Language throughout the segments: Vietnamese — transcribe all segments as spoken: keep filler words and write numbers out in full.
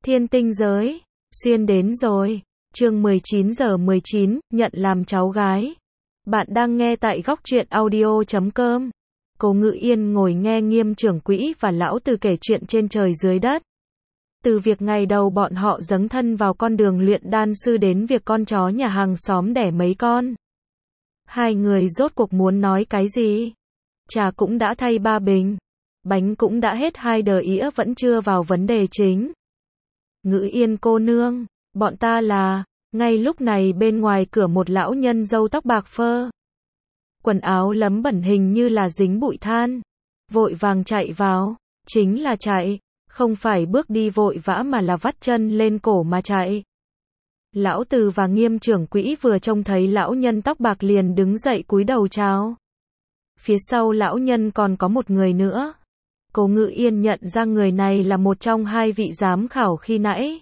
Thiên tinh giới, xuyên đến rồi. Chương mười chín giờ mười chín, nhận làm cháu gái. Bạn đang nghe tại góc truyện audio chấm com. Cố Ngự Yên ngồi nghe Nghiêm trưởng quỹ và lão từ kể chuyện trên trời dưới đất. Từ việc ngày đầu bọn họ dấn thân vào con đường luyện đan sư đến việc con chó nhà hàng xóm đẻ mấy con. Hai người rốt cuộc muốn nói cái gì? Trà cũng đã thay ba bình. Bánh cũng đã hết hai đờ ĩa vẫn chưa vào vấn đề chính. Ngự Yên cô nương, bọn ta là... Ngay lúc này bên ngoài cửa một lão nhân râu tóc bạc phơ. Quần áo lấm bẩn hình như là dính bụi than. Vội vàng chạy vào. Chính là chạy. Không phải bước đi vội vã mà là vắt chân lên cổ mà chạy. Lão Từ và Nghiêm trưởng quỹ vừa trông thấy lão nhân tóc bạc liền đứng dậy cúi đầu chào. Phía sau lão nhân còn có một người nữa. Cố Ngự Yên nhận ra người này là một trong hai vị giám khảo khi nãy.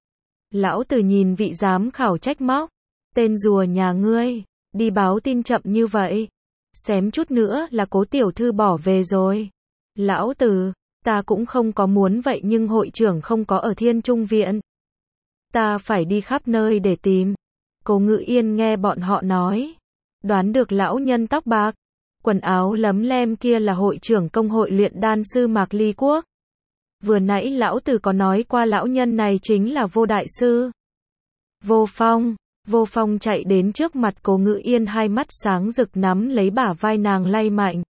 Lão Từ nhìn vị giám khảo trách móc. Tên rùa nhà ngươi, đi báo tin chậm như vậy. Xém chút nữa là Cố tiểu thư bỏ về rồi. Lão Từ, ta cũng không có muốn vậy nhưng hội trưởng không có ở Thiên Trung Viện. Ta phải đi khắp nơi để tìm. Cố Ngự Yên nghe bọn họ nói. Đoán được lão nhân tóc bạc, quần áo lấm lem kia là hội trưởng công hội luyện đan sư Mạc Ly Quốc. Vừa nãy lão Từ có nói qua lão nhân này chính là Vô đại sư. Vô Phong, Vô Phong chạy đến trước mặt Cố Ngự Yên, hai mắt sáng rực nắm lấy bả vai nàng lay mạnh.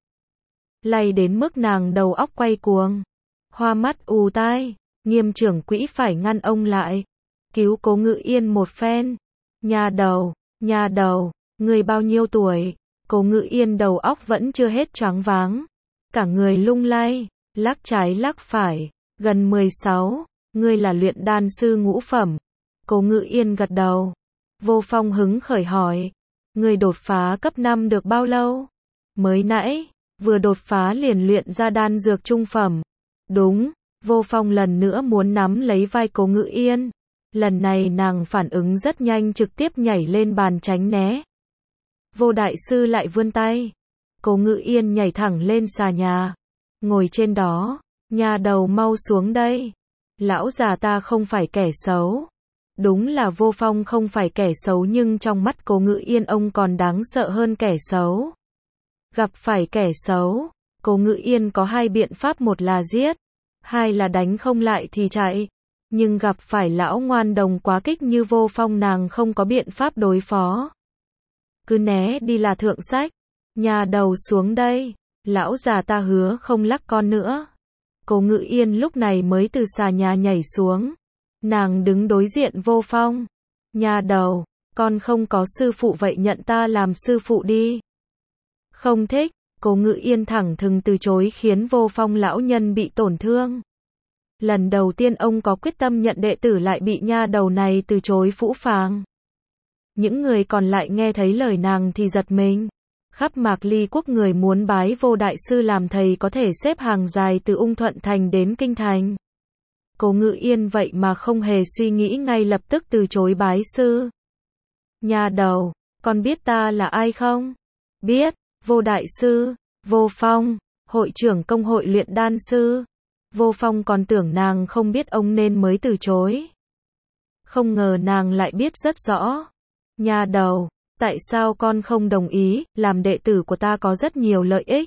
Lay đến mức nàng đầu óc quay cuồng. Hoa mắt ù tai, Nghiêm trưởng quỹ phải ngăn ông lại. Cứu Cố Ngự Yên một phen. Nhà đầu, nhà đầu, người bao nhiêu tuổi? Cố Ngự Yên đầu óc vẫn chưa hết choáng váng. Cả người lung lay, lắc trái lắc phải. Gần mười sáu, ngươi là luyện đan sư ngũ phẩm. Cố Ngự Yên gật đầu. Vô Phong hứng khởi hỏi. Ngươi đột phá cấp năm được bao lâu? Mới nãy, vừa đột phá liền luyện ra đan dược trung phẩm. Đúng, Vô Phong lần nữa muốn nắm lấy vai Cố Ngự Yên. Lần này nàng phản ứng rất nhanh, trực tiếp nhảy lên bàn tránh né. Vô đại sư lại vươn tay. Cố Ngự Yên nhảy thẳng lên xà nhà. Ngồi trên đó. Nhà đầu mau xuống đây. Lão già ta không phải kẻ xấu. Đúng là Vô Phong không phải kẻ xấu nhưng trong mắt Cố Ngự Yên ông còn đáng sợ hơn kẻ xấu. Gặp phải kẻ xấu, Cố Ngự Yên có hai biện pháp, một là giết, hai là đánh không lại thì chạy. Nhưng gặp phải lão ngoan đồng quá kích như Vô Phong nàng không có biện pháp đối phó. Cứ né đi là thượng sách. Nhà đầu xuống đây. Lão già ta hứa không lắc con nữa. Cố Ngự Yên lúc này mới từ xà nhà nhảy xuống. Nàng đứng đối diện Vô Phong. Nhà đầu, con không có sư phụ vậy nhận ta làm sư phụ đi. Không thích. Cố Ngự Yên thẳng thừng từ chối khiến Vô Phong lão nhân bị tổn thương. Lần đầu tiên ông có quyết tâm nhận đệ tử lại bị nha đầu này từ chối phũ phàng. Những người còn lại nghe thấy lời nàng thì giật mình. Khắp Mạc Ly Quốc người muốn bái Vô đại sư làm thầy có thể xếp hàng dài từ Ung Thuận Thành đến Kinh Thành. Cố Ngự Yên vậy mà không hề suy nghĩ, ngay lập tức từ chối bái sư. Nhà đầu, con biết ta là ai không? Biết, Vô đại sư, Vô Phong, hội trưởng công hội luyện đan sư. Vô Phong còn tưởng nàng không biết ông nên mới từ chối. Không ngờ nàng lại biết rất rõ. Nhà đầu, tại sao con không đồng ý, làm đệ tử của ta có rất nhiều lợi ích.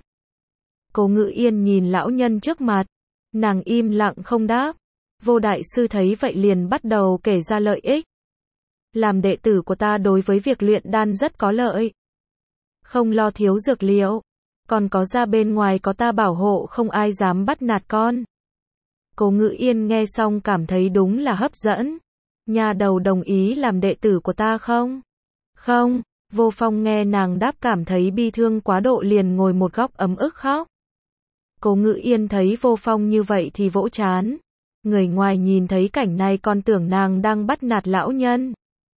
Cố Ngự Yên nhìn lão nhân trước mặt. Nàng im lặng không đáp. Vô đại sư thấy vậy liền bắt đầu kể ra lợi ích. Làm đệ tử của ta đối với việc luyện đan rất có lợi. Không lo thiếu dược liệu. Còn có ra bên ngoài có ta bảo hộ không ai dám bắt nạt con. Cố Ngự Yên nghe xong cảm thấy đúng là hấp dẫn. Nhà đầu đồng ý làm đệ tử của ta không? Không. Vô Phong nghe nàng đáp cảm thấy bi thương quá độ liền ngồi một góc ấm ức khóc. Cố Ngự Yên thấy Vô Phong như vậy thì vỗ trán. Người ngoài nhìn thấy cảnh này còn tưởng nàng đang bắt nạt lão nhân.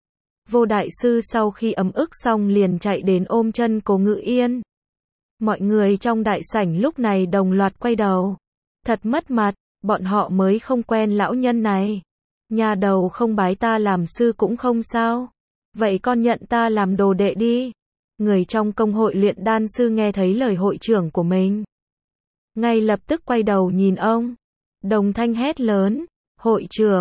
Vô đại sư sau khi ấm ức xong liền chạy đến ôm chân Cố Ngự Yên. Mọi người trong đại sảnh lúc này đồng loạt quay đầu. Thật mất mặt, bọn họ mới không quen lão nhân này. Nhà đầu không bái ta làm sư cũng không sao. Vậy con nhận ta làm đồ đệ đi. Người trong công hội luyện đan sư nghe thấy lời hội trưởng của mình. ngay lập tức quay đầu nhìn ông. Đồng thanh hét lớn, hội trưởng,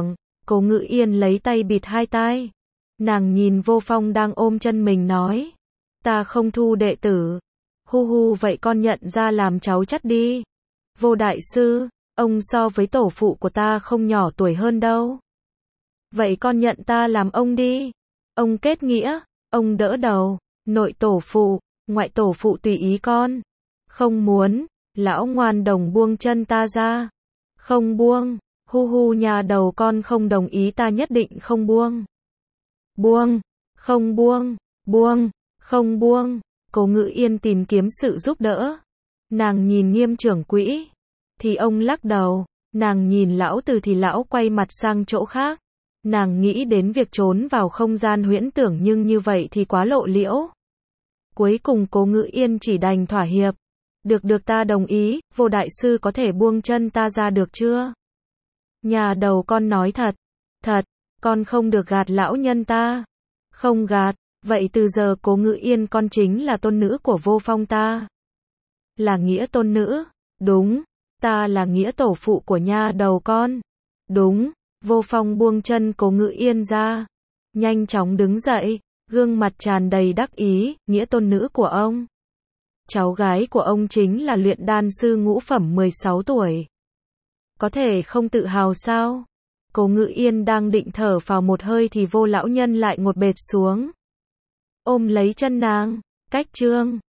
Cố Ngự Yên lấy tay bịt hai tai. Nàng nhìn Vô Phong đang ôm chân mình nói. Ta không thu đệ tử. Hu hu, vậy con nhận ra làm cháu chắt đi. Vô đại sư, ông so với tổ phụ của ta không nhỏ tuổi hơn đâu. Vậy con nhận ta làm ông đi. Ông kết nghĩa, ông đỡ đầu. Nội tổ phụ, ngoại tổ phụ tùy ý con. Không muốn, lão ngoan đồng buông chân ta ra. Không buông, hu hu, nhà đầu con không đồng ý ta nhất định không buông. Buông, không buông, buông, không buông. Cố Ngự Yên tìm kiếm sự giúp đỡ. Nàng nhìn Nghiêm trưởng quỹ, thì ông lắc đầu. Nàng nhìn lão Từ thì lão quay mặt sang chỗ khác. Nàng nghĩ đến việc trốn vào không gian huyễn tưởng, nhưng như vậy thì quá lộ liễu. Cuối cùng Cố Ngự Yên chỉ đành thỏa hiệp. Được được, ta đồng ý, Vô đại sư có thể buông chân ta ra được chưa? Nhà đầu con nói thật. Thật, con không được gạt lão nhân ta. Không gạt, vậy từ giờ Cố Ngự Yên con chính là tôn nữ của Vô Phong ta. Là nghĩa tôn nữ? Đúng, ta là nghĩa tổ phụ của nha đầu con. Đúng. Vô Phong buông chân Cố Ngự Yên ra, nhanh chóng đứng dậy, gương mặt tràn đầy đắc ý, nghĩa tôn nữ của ông. Cháu gái của ông chính là luyện đan sư ngũ phẩm mười sáu tuổi. Có thể không tự hào sao? Cố Ngự Yên đang định thở vào một hơi thì Vô lão nhân lại ngột bệt xuống. Ôm lấy chân nàng, cách trương.